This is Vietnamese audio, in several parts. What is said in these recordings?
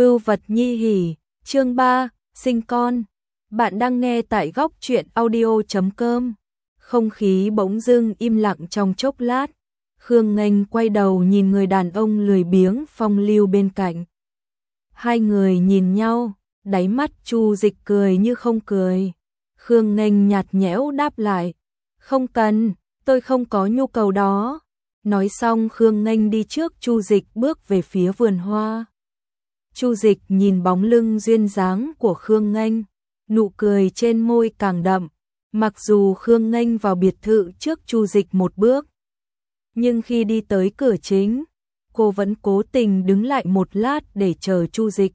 Vưu vật nhi hỉ, chương 3, sinh con. Bạn đang nghe tại góc truyện audio.com. Không khí bỗng dưng im lặng trong chốc lát. Khương Nghênh quay đầu nhìn người đàn ông lười biếng phong lưu bên cạnh. Hai người nhìn nhau, đáy mắt Chu Dịch cười như không cười. Khương Nghênh nhạt nhẽo đáp lại, không cần, tôi không có nhu cầu đó. Nói xong Khương Nghênh đi trước Chu Dịch bước về phía vườn hoa. Chu Dịch nhìn bóng lưng duyên dáng của Khương Nghênh, nụ cười trên môi càng đậm. Mặc dù Khương Nghênh vào biệt thự trước Chu Dịch một bước, nhưng khi đi tới cửa chính, cô vẫn cố tình đứng lại một lát để chờ Chu Dịch.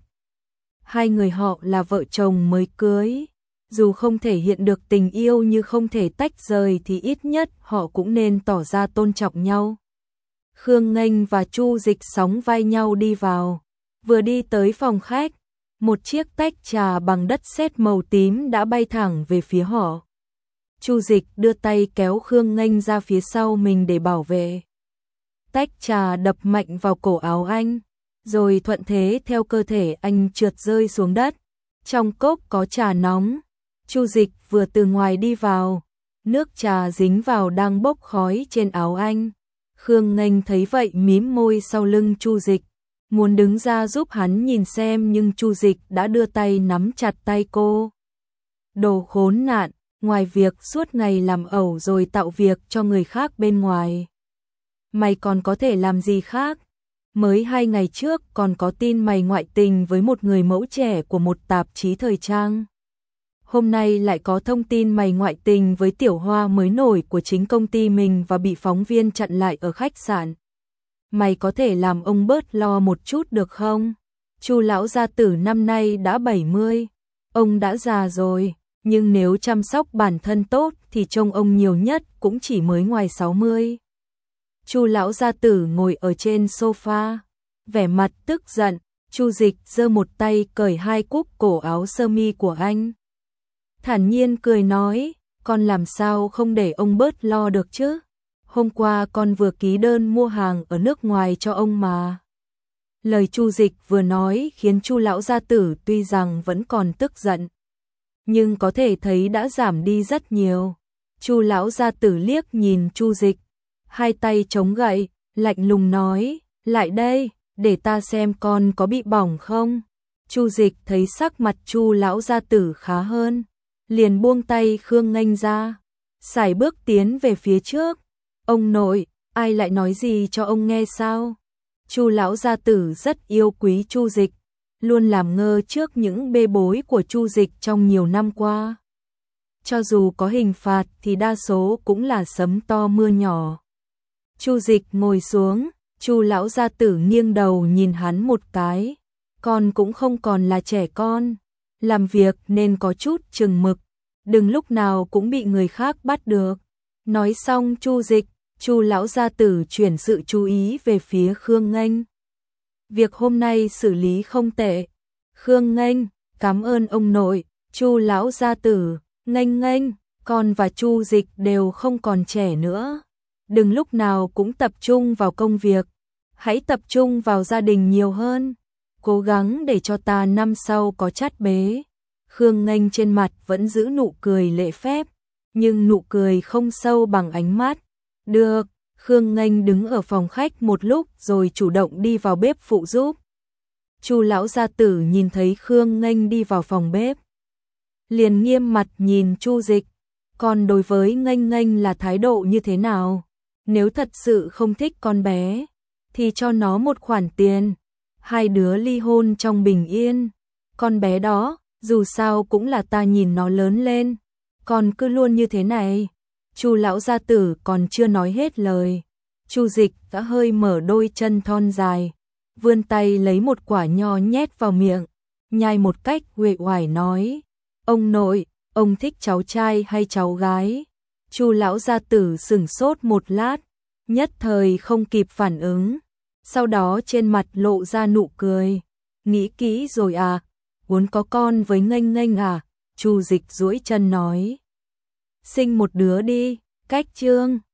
Hai người họ là vợ chồng mới cưới, dù không thể hiện được tình yêu như không thể tách rời thì ít nhất họ cũng nên tỏ ra tôn trọng nhau. Khương Nghênh và Chu Dịch sóng vai nhau đi vào. Vừa đi tới phòng khách, một chiếc tách trà bằng đất sét màu tím đã bay thẳng về phía họ. Chu Dịch đưa tay kéo Khương Nghênh ra phía sau mình để bảo vệ. Tách trà đập mạnh vào cổ áo anh, rồi thuận thế theo cơ thể anh trượt rơi xuống đất. Trong cốc có trà nóng. Chu Dịch vừa từ ngoài đi vào, nước trà dính vào đang bốc khói trên áo anh. Khương Nghênh thấy vậy mím môi sau lưng Chu Dịch, muốn đứng ra giúp hắn nhìn xem nhưng Chu Dịch đã đưa tay nắm chặt tay cô. Đồ khốn nạn, ngoài việc suốt ngày làm ẩu rồi tạo việc cho người khác bên ngoài, mày còn có thể làm gì khác? Mới 2 ngày trước còn có tin mày ngoại tình với một người mẫu trẻ của một tạp chí thời trang. Hôm nay lại có thông tin mày ngoại tình với tiểu hoa mới nổi của chính công ty mình và bị phóng viên chặn lại ở khách sạn. Mày có thể làm ông bớt lo một chút được không? Chu lão gia tử năm nay đã 70, ông đã già rồi, nhưng nếu chăm sóc bản thân tốt thì trông ông nhiều nhất cũng chỉ mới ngoài 60. Chu lão gia tử ngồi ở trên sofa, vẻ mặt tức giận. Chu Dịch giơ một tay cởi 2 cúc cổ áo sơ mi của anh. Thản nhiên cười nói, con làm sao không để ông bớt lo được chứ? Hôm qua con vừa ký đơn mua hàng ở nước ngoài cho ông mà. Lời Chu Dịch vừa nói khiến Chu lão gia tử tuy rằng vẫn còn tức giận, nhưng có thể thấy đã giảm đi rất nhiều. Chu lão gia tử liếc nhìn Chu Dịch, hai tay chống gậy, lạnh lùng nói, lại đây, để ta xem con có bị bỏng không. Chu Dịch thấy sắc mặt Chu lão gia tử khá hơn, liền buông tay Khương Nghênh ra, sải bước tiến về phía trước. Ông nội, ai lại nói gì cho ông nghe sao? Chu lão gia tử rất yêu quý Chu Dịch, luôn làm ngơ trước những bê bối của Chu Dịch trong nhiều năm qua. Cho dù có hình phạt thì đa số cũng là sấm to mưa nhỏ. Chu Dịch ngồi xuống, Chu lão gia tử nghiêng đầu nhìn hắn một cái. Con cũng không còn là trẻ con, làm việc nên có chút chừng mực, đừng lúc nào cũng bị người khác bắt được. Nói xong Chu lão gia tử chuyển sự chú ý về phía Khương Nghênh. Việc hôm nay xử lý không tệ. Khương Nghênh, cảm ơn ông nội. Chu lão gia tử, Nghênh, con và Chu Dịch đều không còn trẻ nữa. Đừng lúc nào cũng tập trung vào công việc, hãy tập trung vào gia đình nhiều hơn. Cố gắng để cho ta năm sau có chát bế. Khương Nghênh trên mặt vẫn giữ nụ cười lễ phép, nhưng nụ cười không sâu bằng ánh mắt. Được, Khương Nghênh đứng ở phòng khách một lúc rồi chủ động đi vào bếp phụ giúp. Chu lão gia tử nhìn thấy Khương Nghênh đi vào phòng bếp, liền nghiêm mặt nhìn Chu Dịch. Còn đối với Nghênh là thái độ như thế nào? Nếu thật sự không thích con bé, thì cho nó một khoản tiền, hai đứa ly hôn trong bình yên. Con bé đó, dù sao cũng là ta nhìn nó lớn lên, còn cứ luôn như thế này. Chu lão gia tử còn chưa nói hết lời, Chu Dịch đã hơi mở đôi chân thon dài, vươn tay lấy một quả nho nhét vào miệng, nhai một cách uể oải nói, ông nội, ông thích cháu trai hay cháu gái? Chu lão gia tử sửng sốt một lát, nhất thời không kịp phản ứng, sau đó trên mặt lộ ra nụ cười. Nghĩ kỹ rồi à? Muốn có con với Nghênh à? Chu Dịch duỗi chân nói, sinh một đứa đi, cách chương.